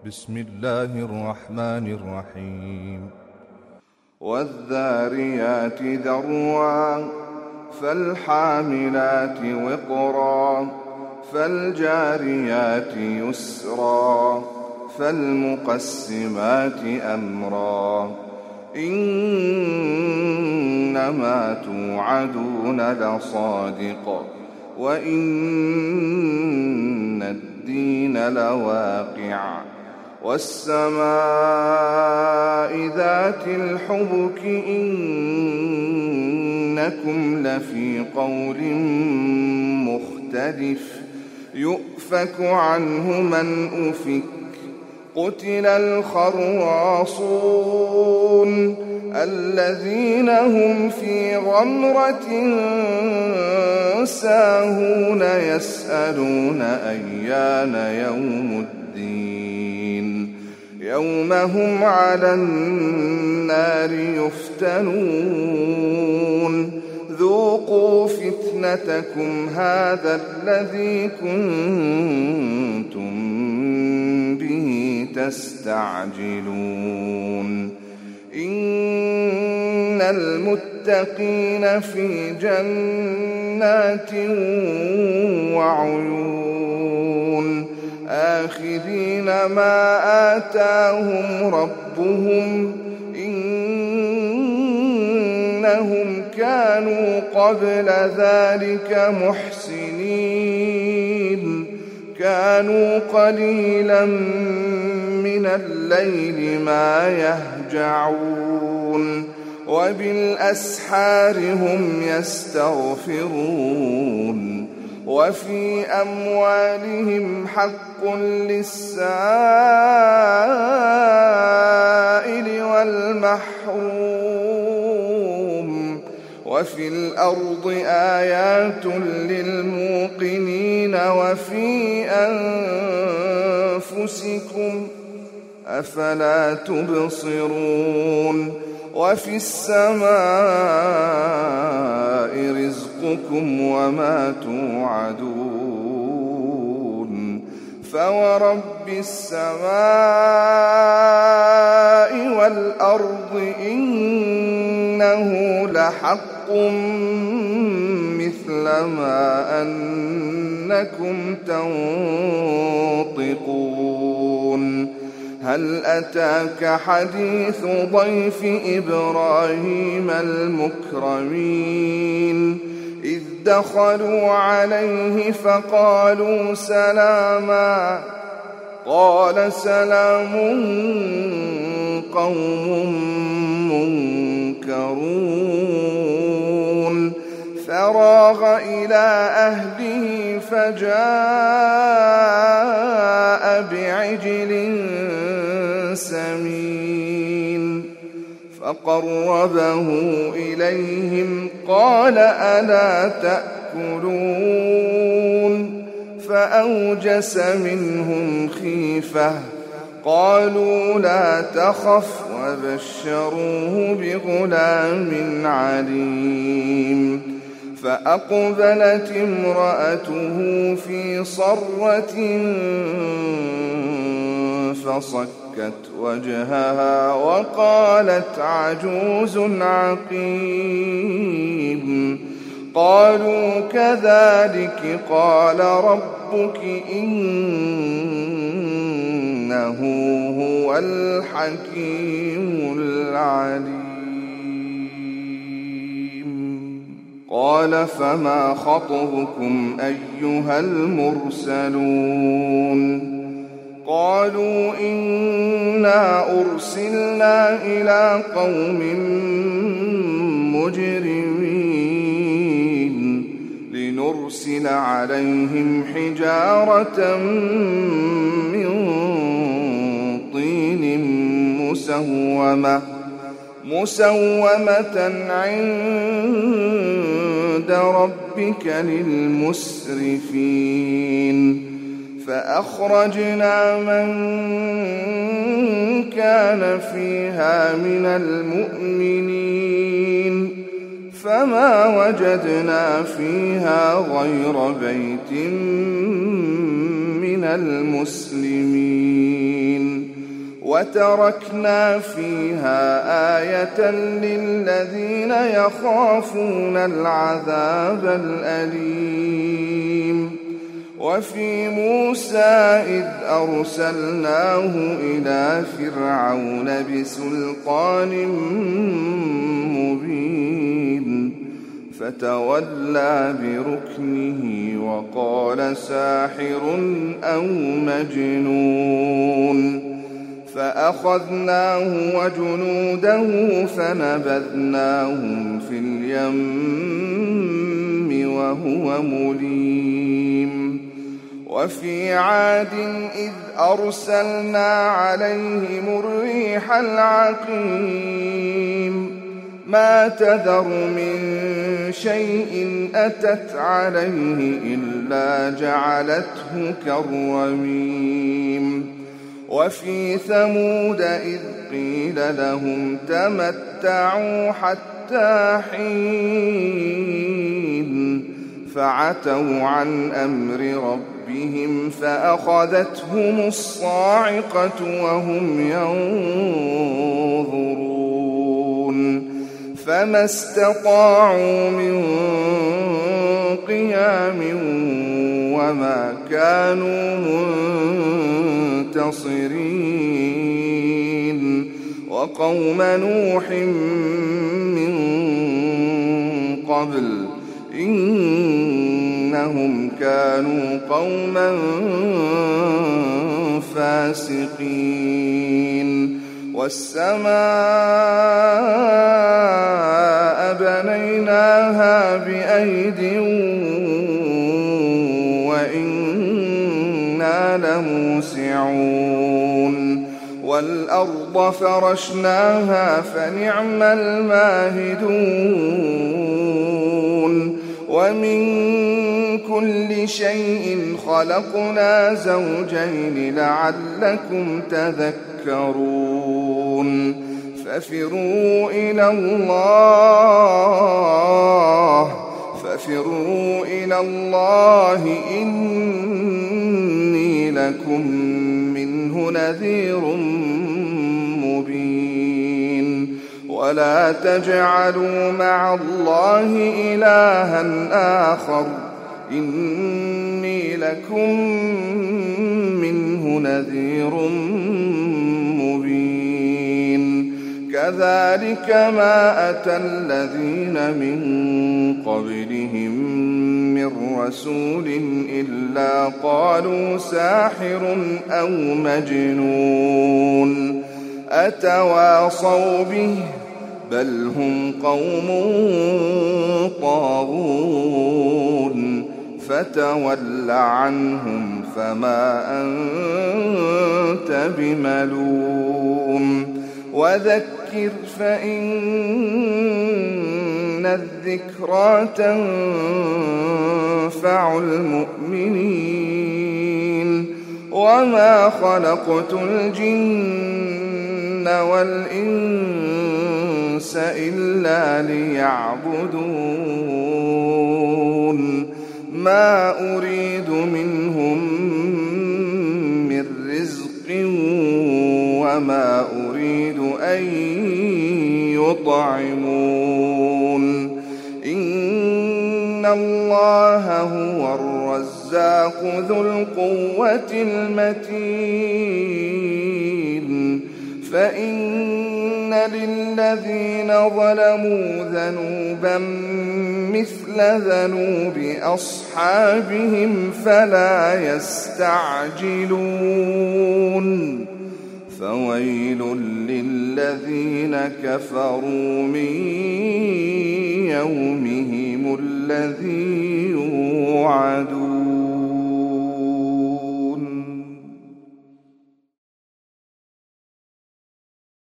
بسم الله الرحمن الرحيم والذاريات ذروا فالحاملات وقرا فالجاريات يسرا فالمقسمات أمرا إنما توعدون لصادق وإن الدين لواقع والسماء ذات الحبك إنكم لفي قول مختلف يؤفك عنه من أفك قتل الخراصون الذين هم في غمرة ساهون يسألون أيان يوم الدين يوم هم على النار يفتنون ذوقوا فتنتكم هذا الذي كنتم به تستعجلون إن المتقين في جنات وعيون آخذين ما آتاهم ربهم إنهم كانوا قبل ذلك محسنين كانوا قليلا من الليل ما يهجعون وبالأسحار هم يستغفرون وفي أموالهم حق للسائل والمحروم وفي الأرض آيات للموقنين وفي أنفسكم أفلا تبصرون وفي السماء رزقكم وما توعدون فورب السماء والأرض إنه لحق مثل ما أنكم تنطقون هل أتاك حديث ضيف إبراهيم المكرمين إذ دخلوا عليه فقالوا سلاما قال سلام قوم منكرون فراغ إلى أهله فجاء بعجل سمين فقربه إليهم قال ألا تأكلون فأوجس منهم خيفة قالوا لا تخف وبشروه بغلام عليم فأقبلت امرأته في صرة فصكت وجهها وقالت عجوز عقيم قالوا كذلك قال ربك إنه هو الحكيم العليم قال فما خطبكم أيها المرسلون قالوا إنا أرسلنا إلى قوم مجرمين لنرسل عليهم حجارة من طين مسومة عند ربك للمسرفين فأخرجنا من كان فيها من المؤمنين فما وجدنا فيها غير بيت من المسلمين وتركنا فيها آية للذين يخافون العذاب الأليم. وفي موسى إذ أرسلناه إلى فرعون بسلطان مبين فتولى بركنه وقال ساحر أو مجنون، فأخذناه وجنوده فنبذناهم في اليم وهو مليم. وفي عاد إذ أرسلنا عليهم الريح العقيم، ما تذر من شيء أتت عليه إلا جعلته كالرميم. وفي ثمود إذ قيل لهم تمتعوا حتى حين، فعتوا عن أمر ربهم فأخذتهم الصاعقة وهم ينظرون، فما استطاعوا من قيام وما كانوا منتصرين. وقوم نوح من قبل إنهم كانوا قوما فاسقين. والسماء بنيناها بأيد وإنا لموسعون. والأرض فرشناها فنعم الماهدون. ومن كل شيء خلقنا زوجين لعلكم تذكرون. ففروا إلى الله إني لكم منه نذير مبين. ولا تجعلوا مع الله إلها آخر إني لكم منه نذير مبين. كذلك ما أتى الذين من قبلهم من رسول إلا قالوا ساحر أو مجنون أتواصوا به بل هم قوم طاغون. فتول عنهم فما أنت بملوم. وذكر فإن الذكرى تنفع المؤمنين. وما خلقت الجن والإنس إلا ليعبدون. ما أريد منهم من رزق وما أريد أن يطعمون. إن الله هو الرزاق ذو القوة المتين. فإن للذين ظلموا ذنوبا مثل ذنوب أصحابهم فلا يستعجلون. فويل للذين كفروا من يومهم الذي يوعدون.